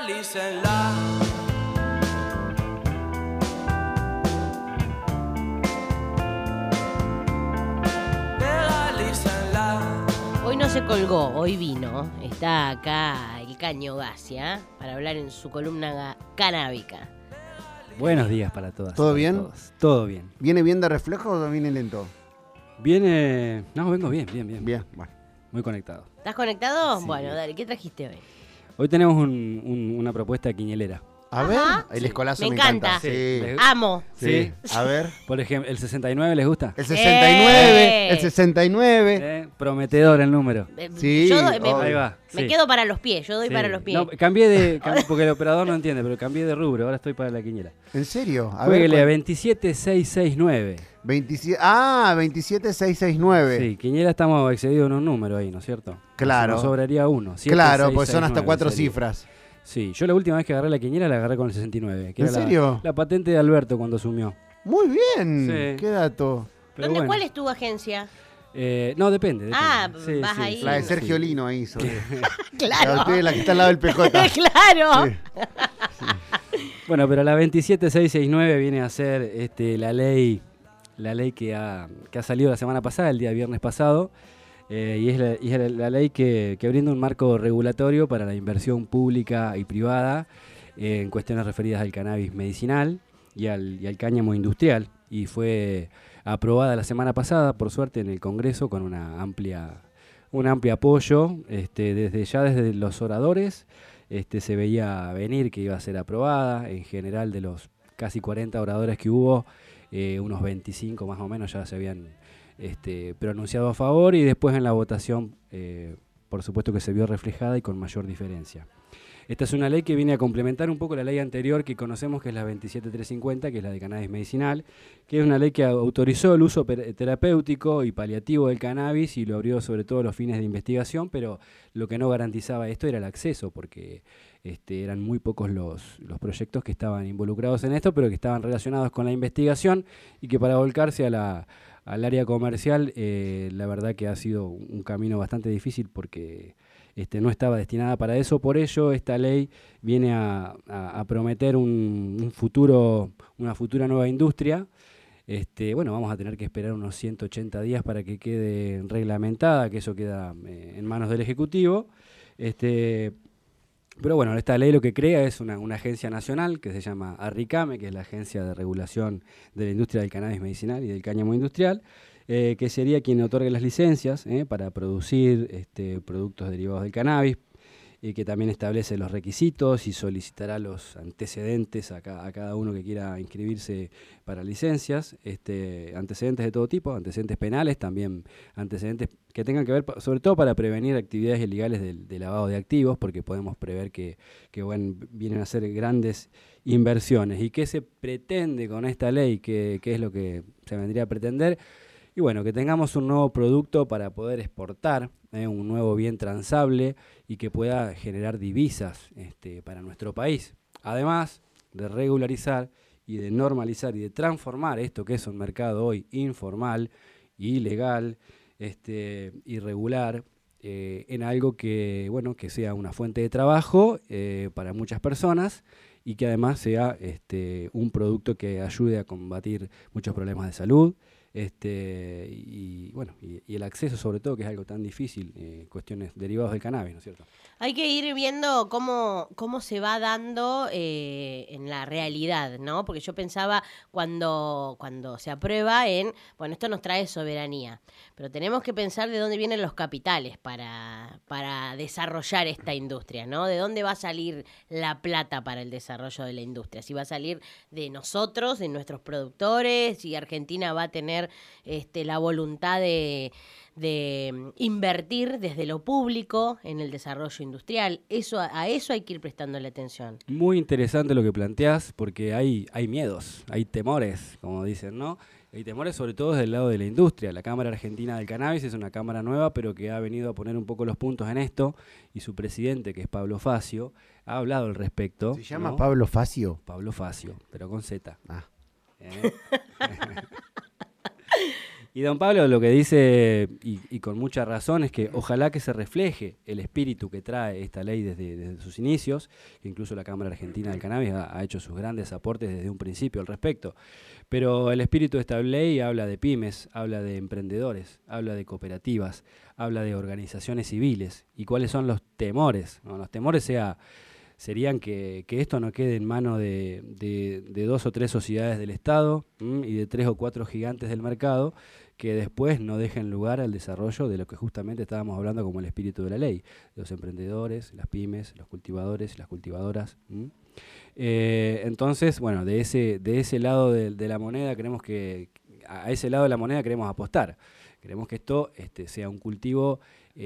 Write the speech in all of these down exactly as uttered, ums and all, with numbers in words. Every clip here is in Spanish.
Legalícenla. Legalícenla. Hoy no se colgó, hoy vino. Está acá el Caño Gacia para hablar en su columna canábica. Buenos días para todas. ¿Todo para bien? todos. Todo bien. ¿Viene bien de reflejo o viene lento? Viene... No, vengo bien, bien, bien. Bien, bueno. Muy conectado. ¿Estás conectado? Sí. Bueno, dale, ¿qué trajiste hoy? Hoy tenemos un- un- una propuesta quinielera. A Ajá. ver, el Sí. escolazo Me me, encanta. Sí. Sí. Amo. Sí. A ver. Por ejemplo, ¿el sesenta y nueve les gusta? El sesenta y nueve. ¡Eh! El sesenta y nueve. Eh, Prometedor el número. Eh, Sí, yo doy- me, obvio. Ahí va. me sí. quedo para los pies, yo doy Sí. para los pies. No, cambié de... cambié- porque el operador no entiende, pero cambié de rubro. Ahora estoy para la quiniela. ¿En serio? A Jueguele a ver. veintisiete seiscientos sesenta y nueve. veintisiete. Ah, veintisiete seiscientos sesenta y nueve. Sí, quiniela estamos excedidos en un número ahí, ¿no es cierto? Claro. Nos sobraría uno. siete, Claro, seis, pues son seis, hasta nueve cuatro sería. cifras. Sí, yo la última vez que agarré la quiniela la agarré con el sesenta y nueve. Que ¿En era la- serio? La, patente de Alberto cuando asumió. Muy bien. Sí. Qué dato. Pero ¿Dónde, bueno. ¿Cuál es tu agencia? Eh, no, depende. depende. Ah, Sí, vas sí, ahí. sí, La de Sí. Sergio sí. Lino ahí. Sobre. Claro. La, de la que está al lado del P J. claro. Sí. Bueno, pero la veintisiete seiscientos sesenta y nueve viene a ser este, la ley, la ley que ha, que ha salido la semana pasada, el día viernes pasado, eh, y es, la, y es la ley que, que brinda un marco regulatorio para la inversión pública y privada eh, en cuestiones referidas al cannabis medicinal y al, y al cáñamo industrial. Y fue aprobada la semana pasada, por suerte, en el Congreso con una amplia, un amplio apoyo, este, desde ya desde los oradores. Este, se veía venir que iba a ser aprobada. En general, de los casi cuarenta oradores que hubo, eh, unos veinticinco más o menos ya se habían este, pronunciado a favor, y después en la votación, eh, por supuesto que se vio reflejada y con mayor diferencia. Esta es una ley que viene a complementar un poco la ley anterior que conocemos, que es la veintisiete trescientos cincuenta, que es la de cannabis medicinal, que es una ley que autorizó el uso per- terapéutico y paliativo del cannabis y lo abrió sobre todo a los fines de investigación, pero lo que no garantizaba esto era el acceso, porque este, eran muy pocos los, los proyectos que estaban involucrados en esto, pero que estaban relacionados con la investigación, y que para volcarse a la, al área comercial, eh, la verdad que ha sido un camino bastante difícil, porque Este, no estaba destinada para eso. Por ello, esta ley viene a, a, a prometer un, un futuro, una futura nueva industria. Este, bueno, vamos a tener que esperar unos ciento ochenta días para que quede reglamentada, que eso queda eh, en manos del Ejecutivo. Este, pero bueno, esta ley lo que crea es una, una agencia nacional que se llama ARRICAME, que es la Agencia de Regulación de la Industria del Cannabis Medicinal y del Cáñamo Industrial, Eh, que sería quien otorgue las licencias eh, para producir este, productos derivados del cannabis, y que también establece los requisitos y solicitará los antecedentes a, ca a cada uno que quiera inscribirse para licencias, este, antecedentes de todo tipo, antecedentes penales, también antecedentes que tengan que ver, sobre todo para prevenir actividades ilegales de, de lavado de activos, porque podemos prever que, que bueno, vienen a ser grandes inversiones. ¿Y qué se pretende con esta ley? ¿Qué, qué es lo que se vendría a pretender? Y bueno, que tengamos un nuevo producto para poder exportar, eh, un nuevo bien transable y que pueda generar divisas este, para nuestro país. Además de regularizar y de normalizar y de transformar esto que es un mercado hoy informal, ilegal, este, irregular, eh, en algo que, bueno, que sea una fuente de trabajo eh, para muchas personas, y que además sea este, un producto que ayude a combatir muchos problemas de salud. Este, y bueno, y, y el acceso sobre todo, que es algo tan difícil, eh, cuestiones derivadas del cannabis, ¿no es cierto? Hay que ir viendo cómo, cómo se va dando eh, en la realidad, ¿no? Porque yo pensaba cuando, cuando se aprueba en, bueno, esto nos trae soberanía, pero tenemos que pensar de dónde vienen los capitales para, para desarrollar esta industria, ¿no? De dónde va a salir la plata para el desarrollo de la industria. Si va a salir de nosotros, de nuestros productores, si Argentina va a tener este, la voluntad de, de invertir desde lo público en el desarrollo industrial. Eso, a eso hay que ir prestándole atención. Muy interesante lo que planteás, porque hay, hay miedos, hay temores, como dicen, ¿no? Hay temores sobre todo desde el lado de la industria. La Cámara Argentina del Cannabis es una cámara nueva, pero que ha venido a poner un poco los puntos en esto, y su presidente, que es Pablo Facio, ha hablado al respecto. ¿Se llama ¿no? Pablo Facio? Pablo Facio, pero con Z. Ah. ¿Eh? Y don Pablo lo que dice, y, y con mucha razón, es que ojalá que se refleje el espíritu que trae esta ley desde, desde sus inicios, que incluso la Cámara Argentina del Cannabis ha, ha hecho sus grandes aportes desde un principio al respecto. Pero el espíritu de esta ley habla de pymes, habla de emprendedores, habla de cooperativas, habla de organizaciones civiles. ¿Y cuáles son los temores? No, los temores sea... serían que, que esto no quede en manos de, de, de dos o tres sociedades del Estado ¿m? y de tres o cuatro gigantes del mercado que después no dejen lugar al desarrollo de lo que justamente estábamos hablando como el espíritu de la ley, los emprendedores, las pymes, los cultivadores, las cultivadoras. Eh, entonces, bueno, de ese, de ese lado de, de la moneda queremos que, a ese lado de la moneda queremos apostar. Queremos que esto este, sea un cultivo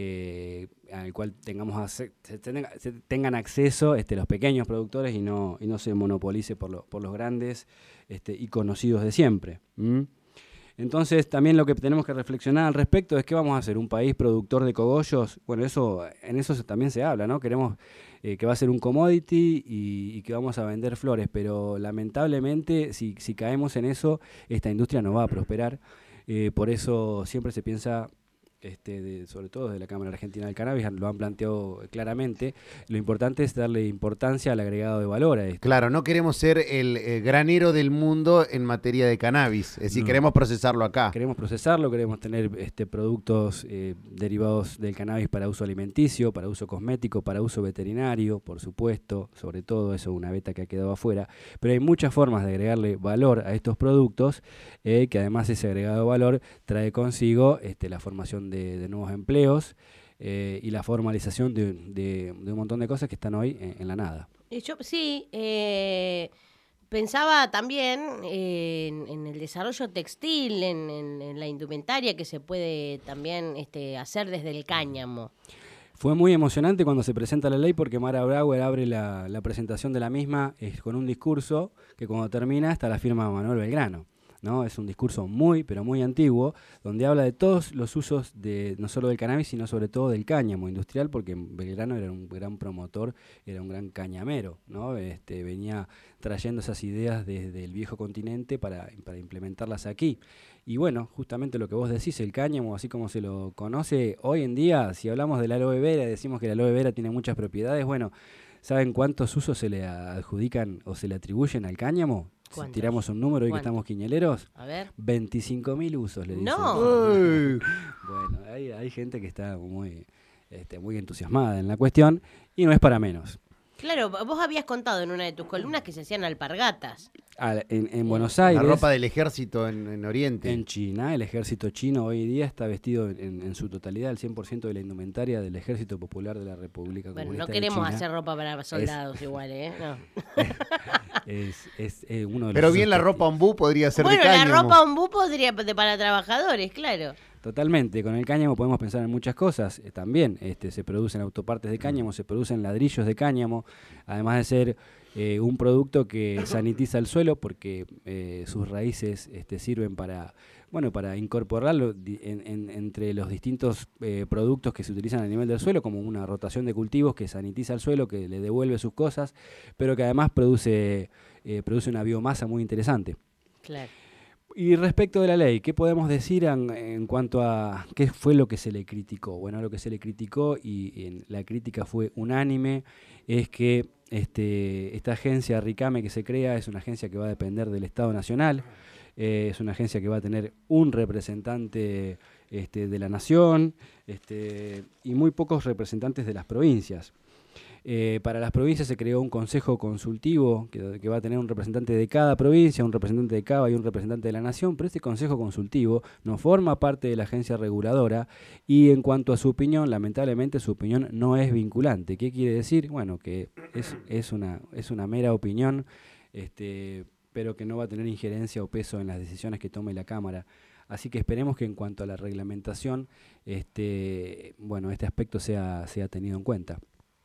eh, al cual tengamos ace- se, tenga, se tengan acceso este, los pequeños productores y no, y no se monopolice por, lo, por los grandes este, y conocidos de siempre. ¿Mm? Entonces, también lo que tenemos que reflexionar al respecto es qué vamos a hacer, un país productor de cogollos. Bueno, eso en eso se, también se habla, ¿no? Queremos eh, que va a ser un commodity y, y que vamos a vender flores, pero lamentablemente si, si caemos en eso, esta industria no va a prosperar. Eh, por eso siempre se piensa, este, de, sobre todo desde la Cámara Argentina del Cannabis, lo han planteado claramente, lo importante es darle importancia al agregado de valor a esto. Claro, no queremos ser el eh, granero del mundo en materia de cannabis, es decir, No. queremos procesarlo acá. Queremos procesarlo, queremos tener este, productos eh, derivados del cannabis para uso alimenticio, para uso cosmético, para uso veterinario, por supuesto, sobre todo eso es una beta que ha quedado afuera, pero hay muchas formas de agregarle valor a estos productos, eh, que además ese agregado de valor trae consigo este, la formación de, de nuevos empleos eh, y la formalización de, de, de un montón de cosas que están hoy en, en la nada. Y Yo sí, eh, pensaba también eh, en, en el desarrollo textil, en, en- en la indumentaria que se puede también este, hacer desde el cáñamo. Fue muy emocionante cuando se presenta la ley porque Mara Brauer abre la, la presentación de la misma eh, con un discurso que cuando termina está la firma de Manuel Belgrano, ¿no? Es un discurso muy, pero muy antiguo, donde habla de todos los usos de no solo del cannabis, sino sobre todo del cáñamo industrial, porque Belgrano era un gran promotor, era un gran cañamero, ¿no? Este, venía trayendo esas ideas desde el viejo continente para, para implementarlas aquí. Y bueno, justamente lo que vos decís, el cáñamo, así como se lo conoce hoy en día, si hablamos de la aloe vera, decimos que la aloe vera tiene muchas propiedades, bueno, ¿saben cuántos usos se le adjudican o se le atribuyen al cáñamo? Si ¿Cuántos? tiramos un número y que ¿Cuántos? estamos quiñeleros, A ver. veinticinco mil usos le dicen. No. Uy. Bueno, hay, hay gente que está muy, este, muy entusiasmada en la cuestión y no es para menos. Claro, vos habías contado en una de tus columnas que se hacían alpargatas. Al- en, en Buenos La Aires, ropa del ejército en, en Oriente. en China, el ejército chino hoy día está vestido en, en su totalidad, el cien por ciento de la indumentaria del Ejército Popular de la República Bueno, Comunista no de queremos China. hacer ropa para soldados igual, ¿eh? No. Es, es, eh, uno de los Pero usos bien la que- ropa ombú podría ser Bueno, de la cáñamo. ropa ombú podría de para trabajadores, claro. Totalmente, con el cáñamo podemos pensar en muchas cosas eh, también. Este, se producen autopartes de cáñamo, se producen ladrillos de cáñamo, además de ser eh, un producto que sanitiza el suelo porque eh, sus raíces este, sirven para, bueno, para incorporarlo di- en- en- entre los distintos eh, productos que se utilizan a nivel del suelo, como una rotación de cultivos que sanitiza el suelo, que le devuelve sus cosas, pero que además produce, eh, produce una biomasa muy interesante. Claro. Y respecto de la ley, ¿qué podemos decir en, en cuanto a qué fue lo que se le criticó? Bueno, lo que se le criticó, y en, la crítica fue unánime, es que este, esta agencia RICAME que se crea es una agencia que va a depender del Estado Nacional, eh, es una agencia que va a tener un representante este, de la nación este, y muy pocos representantes de las provincias. Eh, para las provincias se creó un consejo consultivo que, que va a tener un representante de cada provincia, un representante de CABA y un representante de la nación, pero este consejo consultivo no forma parte de la agencia reguladora y en cuanto a su opinión, lamentablemente su opinión no es vinculante. ¿Qué quiere decir? Bueno, que es, es, una, es una mera opinión, este, pero que no va a tener injerencia o peso en las decisiones que tome la Cámara. Así que esperemos que en cuanto a la reglamentación, este, bueno, este aspecto sea, sea tenido en cuenta.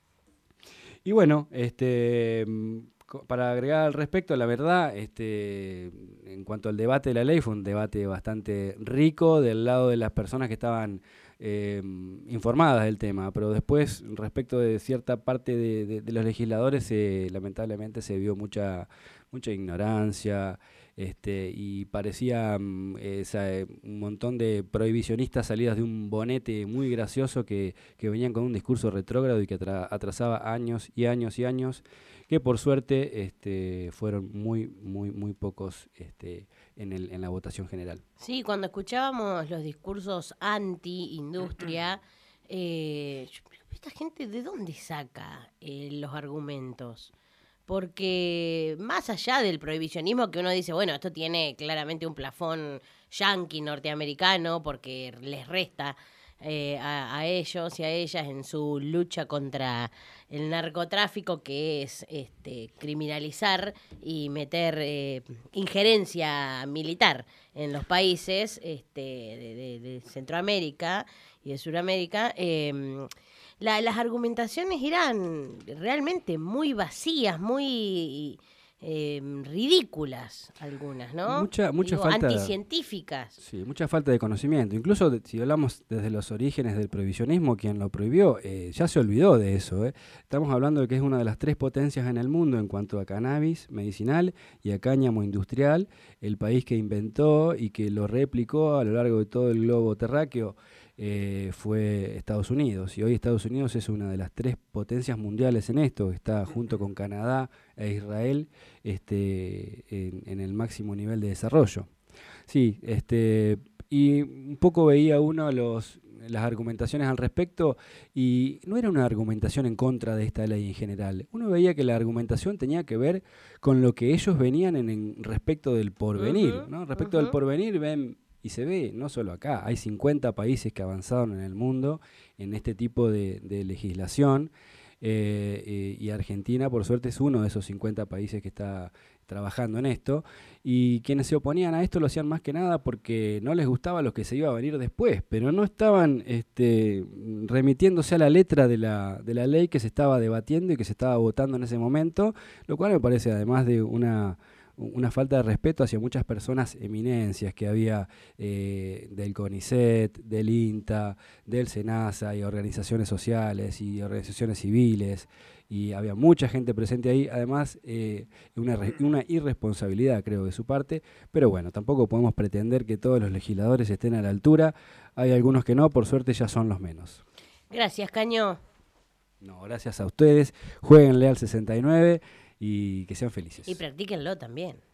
Y bueno, este, mm, co- para agregar al respecto, la verdad, este, en cuanto al debate de la ley, fue un debate bastante rico del lado de las personas que estaban eh, informadas del tema, pero después, respecto de cierta parte de, de- de los legisladores, eh, lamentablemente se vio mucha, mucha ignorancia, Este, y parecía mm, esa, eh, un montón de prohibicionistas salidas de un bonete muy gracioso que, que venían con un discurso retrógrado y que atra- atrasaba años y años y años, que por suerte este, fueron muy, muy, muy pocos este, en, el, en la votación general. Sí, cuando escuchábamos los discursos anti-industria, eh, yo- esta gente, ¿de dónde saca eh, los argumentos? Porque más allá del prohibicionismo que uno dice, bueno, esto tiene claramente un plafón yanqui norteamericano porque les resta eh, a, a ellos y a ellas en su lucha contra el narcotráfico, que es este, criminalizar y meter eh, injerencia militar en los países este, de, de- de Centroamérica y de Sudamérica. Eh, la- las argumentaciones eran realmente muy vacías, muy eh, ridículas algunas, ¿no? Mucha- mucha Digo, falta- anticientíficas. Sí, mucha falta de conocimiento. Incluso de- si hablamos desde los orígenes del prohibicionismo, quien lo prohibió eh, ya se olvidó de eso. ¿eh? Estamos hablando de que es una de las tres potencias en el mundo en cuanto a cannabis medicinal y a cáñamo industrial, el país que inventó y que lo replicó a lo largo de todo el globo terráqueo. Eh, fue Estados Unidos, y hoy Estados Unidos es una de las tres potencias mundiales en esto, está junto con Canadá e Israel este, en, en el máximo nivel de desarrollo. Sí, este, y un poco veía uno los, las argumentaciones al respecto, y no era una argumentación en contra de esta ley en general. Uno veía que la argumentación tenía que ver con lo que ellos venían en, en respecto del porvenir, Ujú, ¿no? Respecto del ujú. porvenir ven. Y se ve, no solo acá, hay cincuenta países que avanzaron en el mundo en este tipo de, de legislación, eh, eh, y Argentina, por suerte, es uno de esos cincuenta países que está trabajando en esto, y quienes se oponían a esto lo hacían más que nada porque no les gustaba lo que se iba a venir después, pero no estaban este, remitiéndose a la letra de la, de la ley que se estaba debatiendo y que se estaba votando en ese momento, lo cual me parece, además de una... una falta de respeto hacia muchas personas eminencias que había eh, del CONICET, del INTA, del SENASA y organizaciones sociales y organizaciones civiles, y había mucha gente presente ahí, además eh, una, re- una irresponsabilidad creo de su parte, pero bueno, tampoco podemos pretender que todos los legisladores estén a la altura, hay algunos que no, por suerte ya son los menos. Gracias, Caño. No, gracias a ustedes, jueguenle al sesenta y nueve y que sean felices. Y practíquenlo también.